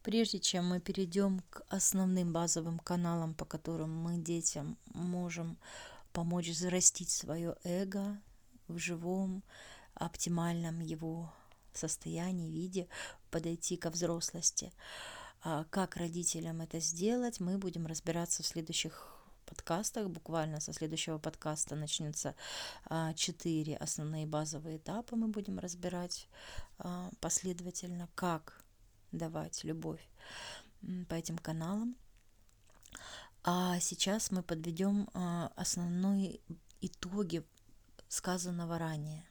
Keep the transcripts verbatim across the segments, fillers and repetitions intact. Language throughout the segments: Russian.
Прежде чем мы перейдем к основным базовым каналам, по которым мы детям можем помочь взрастить свое эго в живом, оптимальном его состоянии, виде, подойти ко взрослости. А как родителям это сделать, мы будем разбираться в следующих подкастах. Буквально со следующего подкаста начнется четыре основные базовые этапа. Мы будем разбирать а, последовательно, как давать любовь по этим каналам. А сейчас мы подведем а, основные итоги сказанного ранее.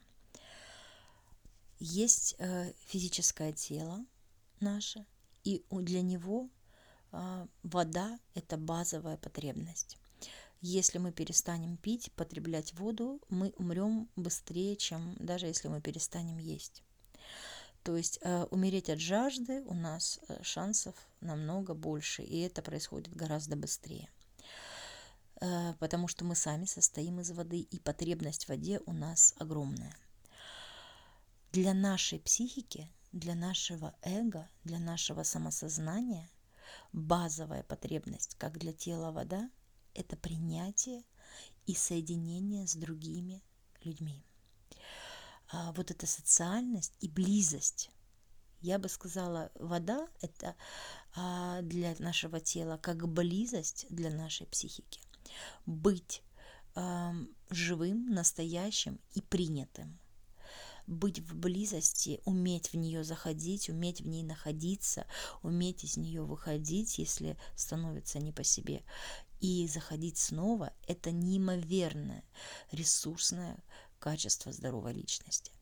Есть э, физическое тело наше, и для него э, вода – это базовая потребность. Если мы перестанем пить, потреблять воду, мы умрем быстрее, чем даже если мы перестанем есть. То есть э, умереть от жажды у нас э, шансов намного больше, и это происходит гораздо быстрее. Э, потому что мы сами состоим из воды, и потребность в воде у нас огромная. Для нашей психики, для нашего эго, для нашего самосознания базовая потребность, как для тела вода, это принятие и соединение с другими людьми. А вот эта социальность и близость. Я бы сказала, вода – это для нашего тела как близость для нашей психики. Быть э, живым, настоящим и принятым. Быть в близости, уметь в нее заходить, уметь в ней находиться, уметь из нее выходить, если становится не по себе. И заходить снова – это неимоверное ресурсное качество здоровой личности.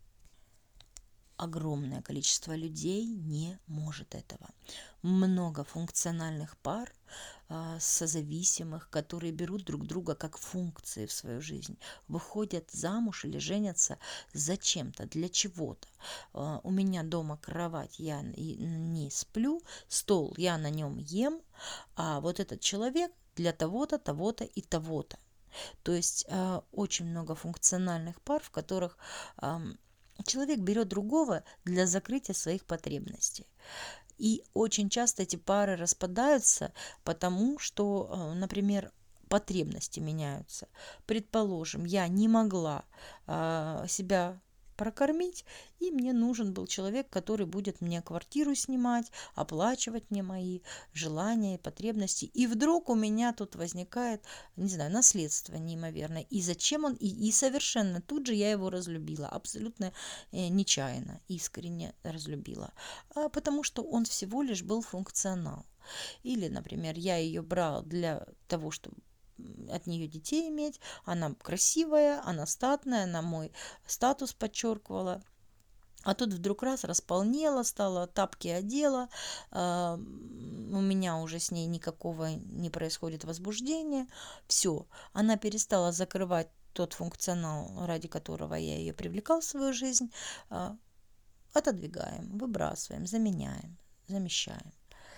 Огромное количество людей не может этого. Много функциональных пар, созависимых, которые берут друг друга как функции в свою жизнь, выходят замуж или женятся зачем-то, для чего-то. У меня дома кровать, я не сплю, стол, я на нем ем, а вот этот человек для того-то, того-то и того-то. То есть очень много функциональных пар, в которых человек берет другого для закрытия своих потребностей. И очень часто эти пары распадаются, потому что, например, потребности меняются. Предположим, я не могла а, себя прокормить, и мне нужен был человек, который будет мне квартиру снимать, оплачивать мне мои желания и потребности. И вдруг у меня тут возникает, не знаю, наследство неимоверное. И зачем он? И, и совершенно тут же я его разлюбила, абсолютно э, нечаянно, искренне разлюбила. А потому что он всего лишь был функционал. Или, например, я ее брал для того, чтобы от нее детей иметь, она красивая, она статная, она мой статус подчеркивала. А тут вдруг раз располнела, стала тапки одела, э, у меня уже с ней никакого не происходит возбуждения. Все, она перестала закрывать тот функционал, ради которого я ее привлекал в свою жизнь. Э, отодвигаем, выбрасываем, заменяем, замещаем.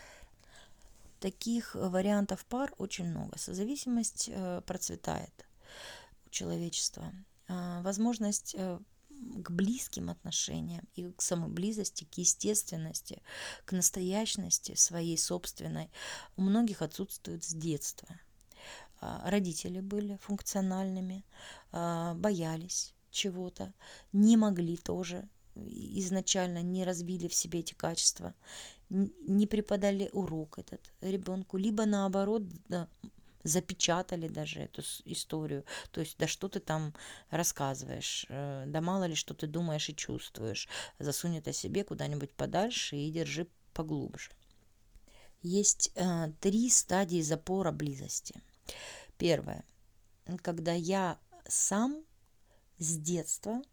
Таких вариантов пар очень много. Созависимость э, процветает у человечества. Э, возможность э, к близким отношениям и к самой близости, к естественности, к настоящности своей собственной у многих отсутствует с детства. Э, родители были функциональными, э, боялись чего-то, не могли тоже, изначально не развили в себе эти качества, не преподали урок этот ребенку, либо наоборот да, запечатали даже эту историю. То есть, да что ты там рассказываешь, да мало ли что ты думаешь и чувствуешь. Засунь это себе куда-нибудь подальше и держи поглубже. Есть э, три стадии запора близости. Первое. Когда я сам с детства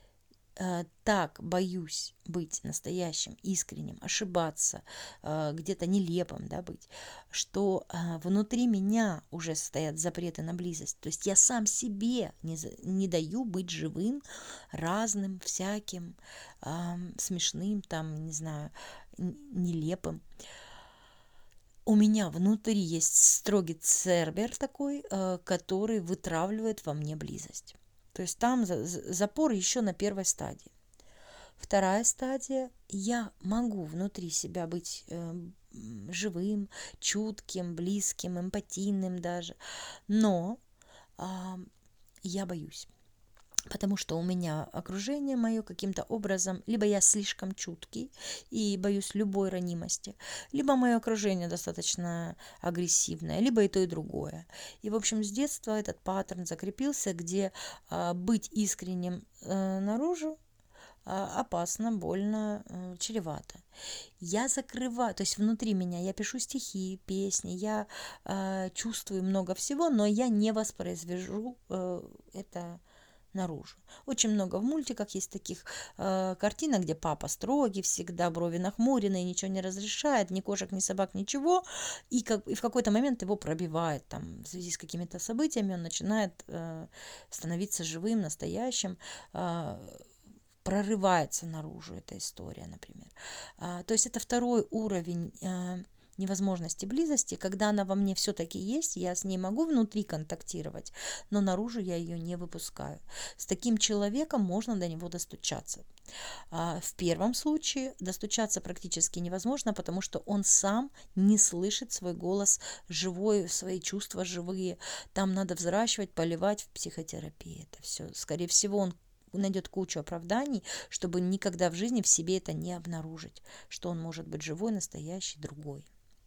так боюсь быть настоящим, искренним, ошибаться, где-то нелепым, да, быть, что внутри меня уже стоят запреты на близость. То есть я сам себе не, не даю быть живым, разным, всяким, смешным, там, не знаю, нелепым. У меня внутри есть строгий цербер такой, который вытравливает во мне близость. То есть там запор еще на первой стадии. Вторая стадия. Я могу внутри себя быть э, живым, чутким, близким, эмпатийным даже, но а, я боюсь. Потому что у меня окружение мое каким-то образом, либо я слишком чуткий и боюсь любой ранимости, либо мое окружение достаточно агрессивное, либо и то, и другое. И, в общем, с детства этот паттерн закрепился, где а, быть искренним а, наружу а, опасно, больно, а, чревато. Я закрываю, то есть внутри меня я пишу стихи, песни, я а, чувствую много всего, но я не воспроизвожу а, это наружу. Очень много в мультиках есть таких э, картинок, где папа строгий, всегда брови нахмурены, ничего не разрешает, ни кошек, ни собак, ничего. И, как, и в какой-то момент его пробивает там, в связи с какими-то событиями, он начинает э, становиться живым, настоящим, э, прорывается наружу эта история, например. А, то есть это второй уровень э, невозможности близости, когда она во мне все-таки есть, я с ней могу внутри контактировать, но наружу я ее не выпускаю. С таким человеком можно до него достучаться. А в первом случае достучаться практически невозможно, потому что он сам не слышит свой голос живой, свои чувства живые. Там надо взращивать, поливать в психотерапии. Это все. Скорее всего, он найдет кучу оправданий, чтобы никогда в жизни в себе это не обнаружить, что он может быть живой, настоящий, другой.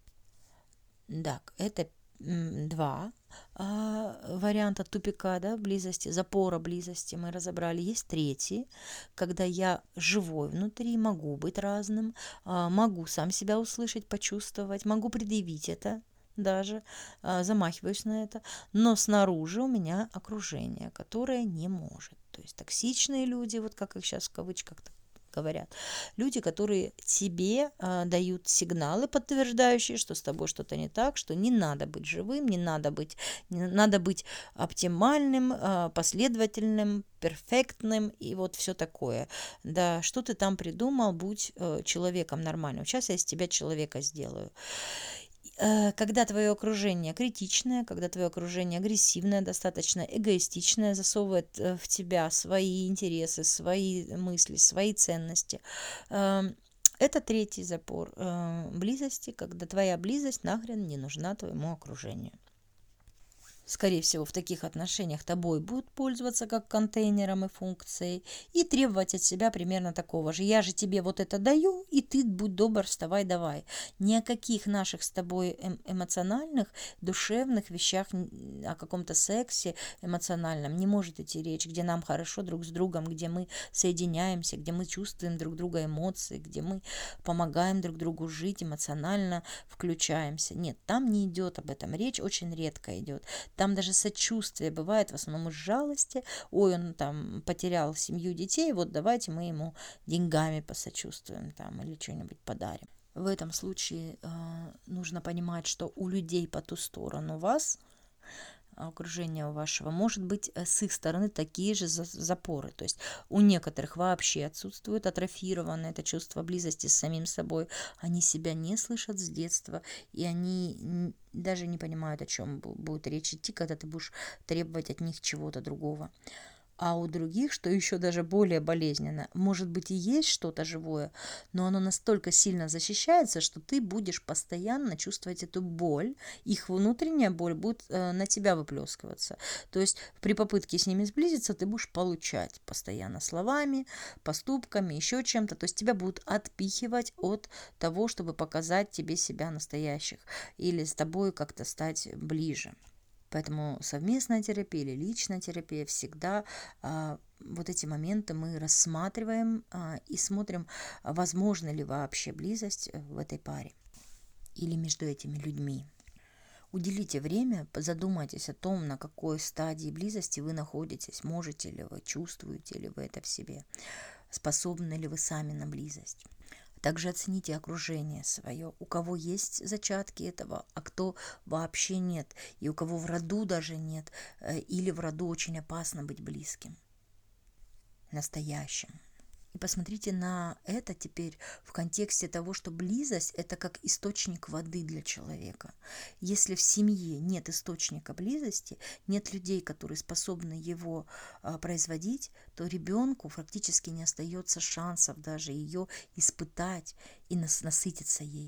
Так, это два а, варианта тупика, да, близости, запора близости мы разобрали. Есть третий, когда я живой внутри, могу быть разным, а, могу сам себя услышать, почувствовать, могу предъявить это даже, а, замахиваюсь на это, но снаружи у меня окружение, которое не может. То есть токсичные люди, вот как их сейчас в кавычках говорят, люди, которые тебе а, дают сигналы, подтверждающие, что с тобой что-то не так, что не надо быть живым, не надо быть, не надо быть оптимальным, а, последовательным, перфектным и вот все такое. Да, что ты там придумал, будь э, человеком нормальным. Сейчас я из тебя человека сделаю. Когда твое окружение критичное, когда твое окружение агрессивное, достаточно эгоистичное, засовывает в тебя свои интересы, свои мысли, свои ценности. Это третий запор близости, когда твоя близость нахрен не нужна твоему окружению. Скорее всего, в таких отношениях тобой будут пользоваться как контейнером и функцией и требовать от себя примерно такого же. Я же тебе вот это даю, и ты, будь добр, вставай, давай. Ни о каких наших с тобой эмоциональных, душевных вещах, о каком-то сексе эмоциональном не может идти речь, где нам хорошо друг с другом, где мы соединяемся, где мы чувствуем друг друга эмоции, где мы помогаем друг другу жить, эмоционально включаемся. Нет, там не идет об этом речь, очень редко идет. Там даже сочувствие бывает в основном из жалости. Ой, он там потерял семью, детей, вот давайте мы ему деньгами посочувствуем там или что-нибудь подарим. В этом случае э, нужно понимать, что у людей по ту сторону вас, окружения вашего, может быть с их стороны такие же запоры. То есть у некоторых вообще отсутствует атрофировано это чувство близости с самим собой. Они себя не слышат с детства, и они даже не понимают, о чем будет речь идти, когда ты будешь требовать от них чего-то другого. А у других, что еще даже более болезненно, может быть и есть что-то живое, но оно настолько сильно защищается, что ты будешь постоянно чувствовать эту боль, их внутренняя боль будет э, на тебя выплескиваться. То есть при попытке с ними сблизиться ты будешь получать постоянно словами, поступками, еще чем-то. То есть тебя будут отпихивать от того, чтобы показать тебе себя настоящих или с тобой как-то стать ближе. Поэтому совместная терапия или личная терапия всегда а, вот эти моменты мы рассматриваем а, и смотрим, возможна ли вообще близость в этой паре или между этими людьми. Уделите время, задумайтесь о том, на какой стадии близости вы находитесь, можете ли вы, чувствуете ли вы это в себе, способны ли вы сами на близость. Также оцените окружение свое, у кого есть зачатки этого, а кто вообще нет, и у кого в роду даже нет, или в роду очень опасно быть близким, настоящим. И посмотрите на это теперь в контексте того, что близость – это как источник воды для человека. Если в семье нет источника близости, нет людей, которые способны его а, производить, то ребенку практически не остается шансов даже ее испытать и нас, насытиться ей.